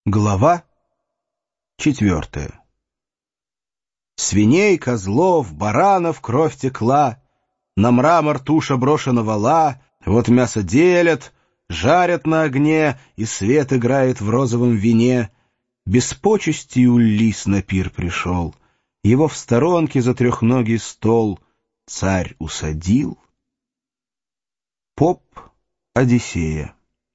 Глава 4. Свиней, козлов, баранов кровь текла, на мрамор туша брошена вала, вот мясо делят, жарят на огне, и свет играет в розовом вине. Без почестей Улисс на пир пришел, его в сторонке за трехногий стол царь усадил. Поп Одиссея.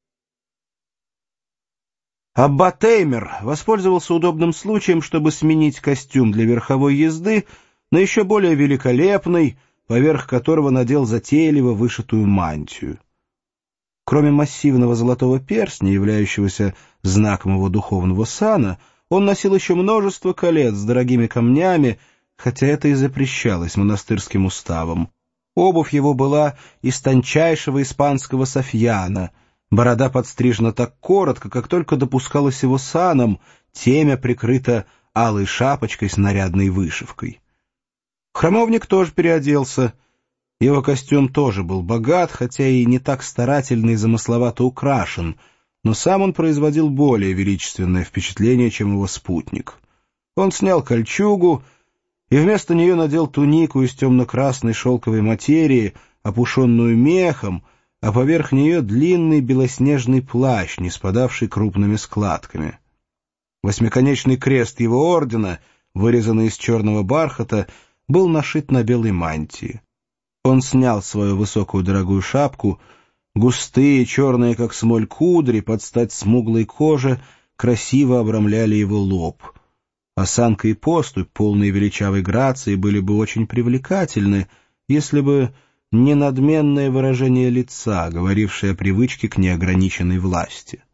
Аббат Эймер воспользовался удобным случаем, чтобы сменить костюм для верховой езды на еще более великолепный, поверх которого надел затейливо вышитую мантию. Кроме массивного золотого перстня, являющегося знаком его духовного сана, он носил еще множество колец с дорогими камнями, хотя это и запрещалось монастырским уставом. Обувь его была из тончайшего испанского софьяна. Борода подстрижена так коротко, как только допускалось его саном, темя прикрыта алой шапочкой с нарядной вышивкой. Храмовник тоже переоделся. Его костюм тоже был богат, хотя и не так старательно и замысловато украшен, но сам он производил более величественное впечатление, чем его спутник. Он снял кольчугу и вместо нее надел тунику из темно-красной шелковой материи, опушенную мехом, а поверх нее длинный белоснежный плащ, не спадавший крупными складками. Восьмиконечный крест его ордена, вырезанный из черного бархата, был нашит на белой мантии. Он снял свою высокую дорогую шапку, густые, черные, как смоль, кудри под стать смуглой коже красиво обрамляли его лоб. Осанка и поступь, полные величавой грации, были бы очень привлекательны, если бы не надменное выражение лица, говорившее о привычке к неограниченной власти.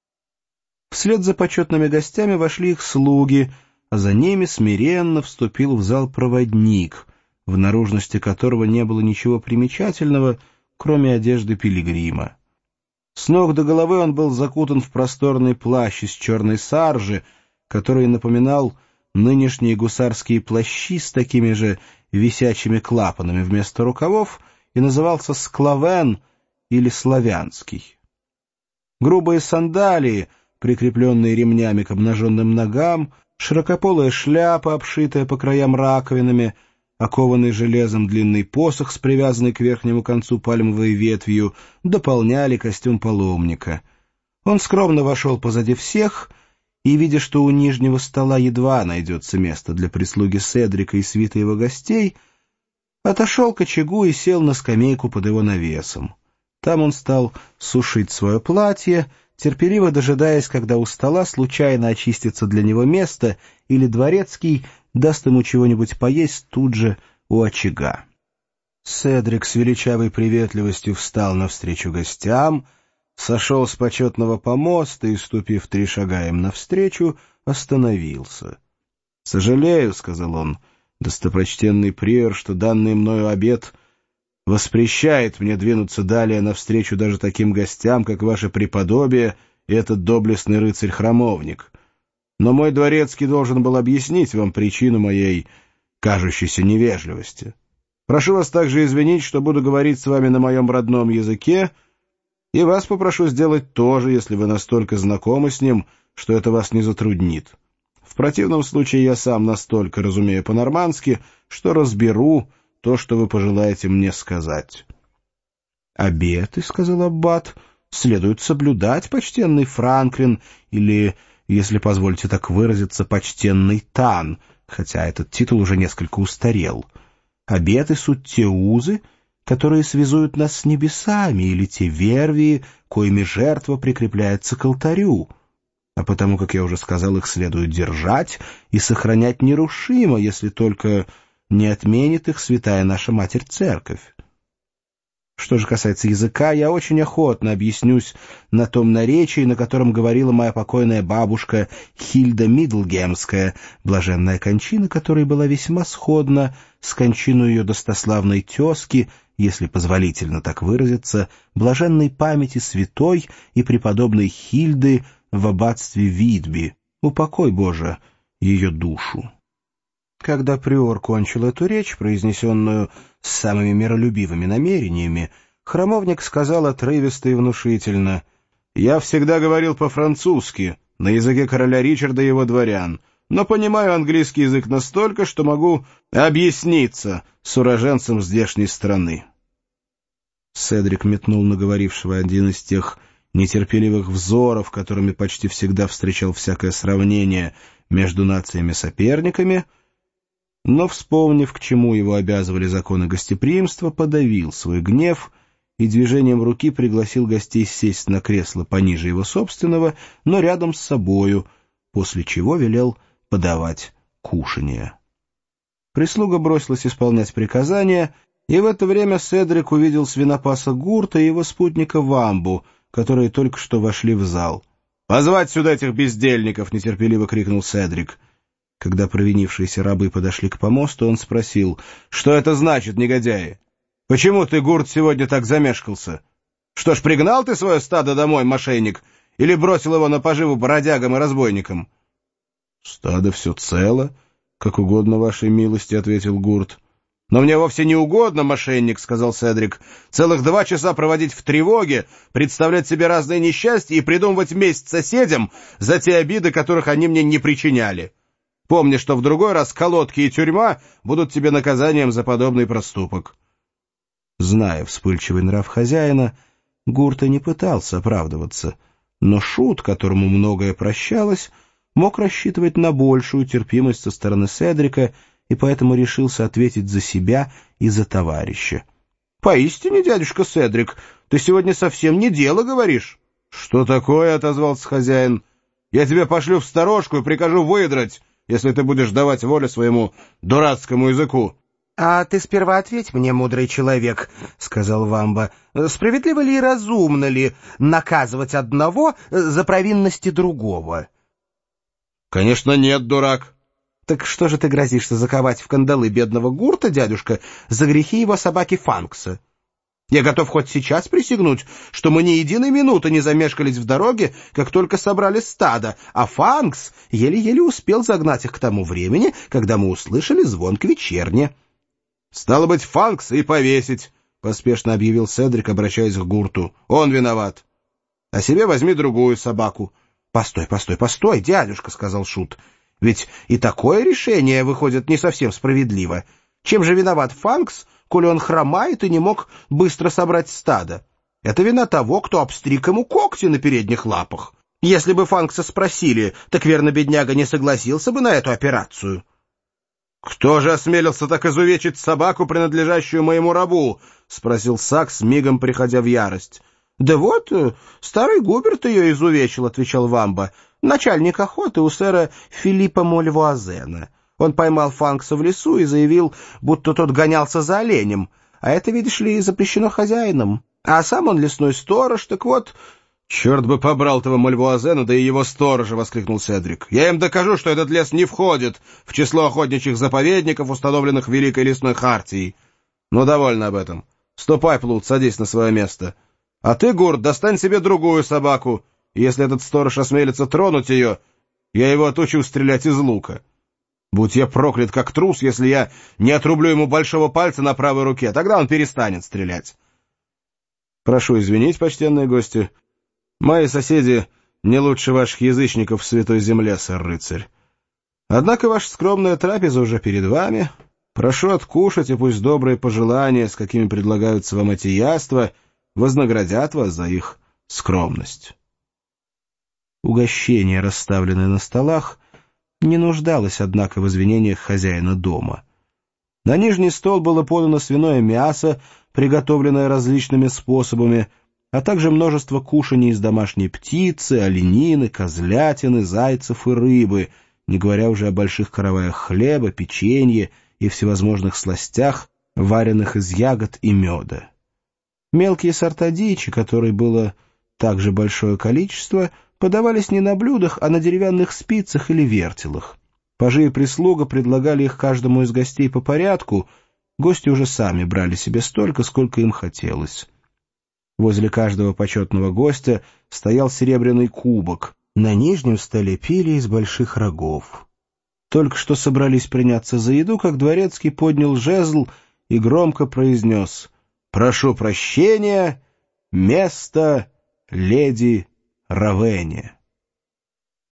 Вслед за почетными гостями вошли их слуги, а за ними смиренно вступил в зал проводник, в наружности которого не было ничего примечательного, кроме одежды пилигрима. С ног до головы он был закутан в просторный плащ из черной саржи, который напоминал нынешние гусарские плащи с такими же висячими клапанами вместо рукавов, и назывался склавен или славянский. Грубые сандалии, прикрепленные ремнями к обнаженным ногам, широкополая шляпа, обшитая по краям раковинами, окованный железом длинный посох с привязанной к верхнему концу пальмовой ветвью, дополняли костюм паломника. Он скромно вошел позади всех и, видя, что у нижнего стола едва найдется место для прислуги Седрика и свиты его гостей, отошел к очагу и сел на скамейку под его навесом. Там он стал сушить свое платье, терпеливо дожидаясь, когда у стола случайно очистится для него место, или дворецкий даст ему чего-нибудь поесть тут же у очага. Седрик с величавой приветливостью встал навстречу гостям, сошел с почетного помоста и, ступив 3 шага им навстречу, остановился. — Сожалею, — сказал он, — достопочтенный приор, что данный мною обет воспрещает мне двинуться далее навстречу даже таким гостям, как ваше преподобие и этот доблестный рыцарь-храмовник. Но мой дворецкий должен был объяснить вам причину моей кажущейся невежливости. Прошу вас также извинить, что буду говорить с вами на моем родном языке, и вас попрошу сделать то же, если вы настолько знакомы с ним, что это вас не затруднит. В противном случае я сам настолько разумею по-нормански, что разберу то, что вы пожелаете мне сказать. — Обеты, — сказал аббат, — следует соблюдать, почтенный Франклин, или, если позволите так выразиться, почтенный Тан, хотя этот титул уже несколько устарел. Обеты — суть те узы, которые связуют нас с небесами, или те вервии, коими жертва прикрепляется к алтарю. А потому, как я уже сказал, их следует держать и сохранять нерушимо, если только не отменит их святая наша Матерь-Церковь. Что же касается языка, я очень охотно объяснюсь на том наречии, на котором говорила моя покойная бабушка Хильда Мидлгемская, блаженная кончина которой была весьма сходна с кончиной ее достославной тезки, если позволительно так выразиться, блаженной памяти святой и преподобной Хильды в аббатстве Видби, упокой, Боже, ее душу. Когда приор кончил эту речь, произнесенную с самыми миролюбивыми намерениями, храмовник сказал отрывисто и внушительно: «Я всегда говорил по-французски, на языке короля Ричарда и его дворян, но понимаю английский язык настолько, что могу объясниться с уроженцем здешней страны». Седрик метнул на говорившего один из тех нетерпеливых взоров, которыми почти всегда встречал всякое сравнение между нациями-соперниками, но, вспомнив, к чему его обязывали законы гостеприимства, подавил свой гнев и движением руки пригласил гостей сесть на кресло пониже его собственного, но рядом с собою, после чего велел подавать кушанье. Прислуга бросилась исполнять приказания, и в это время Седрик увидел свинопаса Гурта и его спутника Вамбу, которые только что вошли в зал. «Позвать сюда этих бездельников!» — нетерпеливо крикнул Седрик. Когда провинившиеся рабы подошли к помосту, он спросил: «Что это значит, негодяи? Почему ты, Гурт, сегодня так замешкался? Что ж, пригнал ты свое стадо домой, мошенник, или бросил его на поживу бродягам и разбойникам?» «Стадо все цело, как угодно вашей милости», — ответил Гурт. «Но мне вовсе не угодно, мошенник», — сказал Седрик, «целых 2 часа проводить в тревоге, представлять себе разные несчастья и придумывать месть соседям за те обиды, которых они мне не причиняли. Помни, что в другой раз колодки и тюрьма будут тебе наказанием за подобный проступок». Зная вспыльчивый нрав хозяина, Гурта не пытался оправдываться, но шут, которому многое прощалось, мог рассчитывать на большую терпимость со стороны Седрика, и поэтому решился ответить за себя и за товарища. «Поистине, дядюшка Седрик, ты сегодня совсем не дело говоришь». «Что такое?» — отозвался хозяин. «Я тебя пошлю в сторожку и прикажу выдрать, если ты будешь давать волю своему дурацкому языку». «А ты сперва ответь мне, мудрый человек», — сказал Вамба, — «справедливо ли и разумно ли наказывать одного за провинности другого?» «Конечно нет, дурак». «Так что же ты грозишься заковать в кандалы бедного Гурта, дядюшка, за грехи его собаки Фанкса? Я готов хоть сейчас присягнуть, что мы ни единой минуты не замешкались в дороге, как только собрали стадо, а Фанкс еле-еле успел загнать их к тому времени, когда мы услышали звон к вечерне». «Стало быть, Фанкса и повесить», — поспешно объявил Седрик, обращаясь к Гурту. «Он виноват. А себе возьми другую собаку». «Постой, постой, постой, дядюшка», — сказал шут. «Ведь и такое решение выходит не совсем справедливо. Чем же виноват Фанкс, коли он хромает и не мог быстро собрать стадо? Это вина того, кто обстриг ему когти на передних лапах. Если бы Фанкса спросили, так верно бедняга не согласился бы на эту операцию». «Кто же осмелился так изувечить собаку, принадлежащую моему рабу?» — спросил Сакс, мигом приходя в ярость. «Да вот, старый Губерт ее изувечил», — отвечал Вамба, «начальник охоты у сэра Филиппа Мольвуазена. Он поймал Фанкса в лесу и заявил, будто тот гонялся за оленем, а это, видишь ли, запрещено хозяином. А сам он лесной сторож, так вот...» «Черт бы побрал того Мольвуазена, да и его сторожа!» — воскликнул Седрик. «Я им докажу, что этот лес не входит в число охотничьих заповедников, установленных Великой лесной хартией. Ну, довольно об этом. Ступай, Плут, садись на свое место. А ты, Гурт, достань себе другую собаку, и если этот сторож осмелится тронуть ее, я его отучу стрелять из лука. Будь я проклят как трус, если я не отрублю ему большого пальца на правой руке, тогда он перестанет стрелять. Прошу извинить, почтенные гости. Мои соседи не лучше ваших язычников в Святой Земле, сэр-рыцарь. Однако ваша скромная трапеза уже перед вами. Прошу откушать, и пусть добрые пожелания, с какими предлагаются вам эти яства, вознаградят вас за их скромность». Угощение, расставленное на столах, не нуждалось, однако, в извинениях хозяина дома. На нижний стол было подано свиное мясо, приготовленное различными способами, а также множество кушаний из домашней птицы, оленины, козлятины, зайцев и рыбы, не говоря уже о больших караваях хлеба, печенье и всевозможных сластях, вареных из ягод и меда. Мелкие сорта дичи, которой было также большое количество, подавались не на блюдах, а на деревянных спицах или вертелах. Пажи и прислуга предлагали их каждому из гостей по порядку, гости уже сами брали себе столько, сколько им хотелось. Возле каждого почетного гостя стоял серебряный кубок. На нижнем столе пили из больших рогов. Только что собрались приняться за еду, как дворецкий поднял жезл и громко произнес: «Прошу прощения, место леди Равене».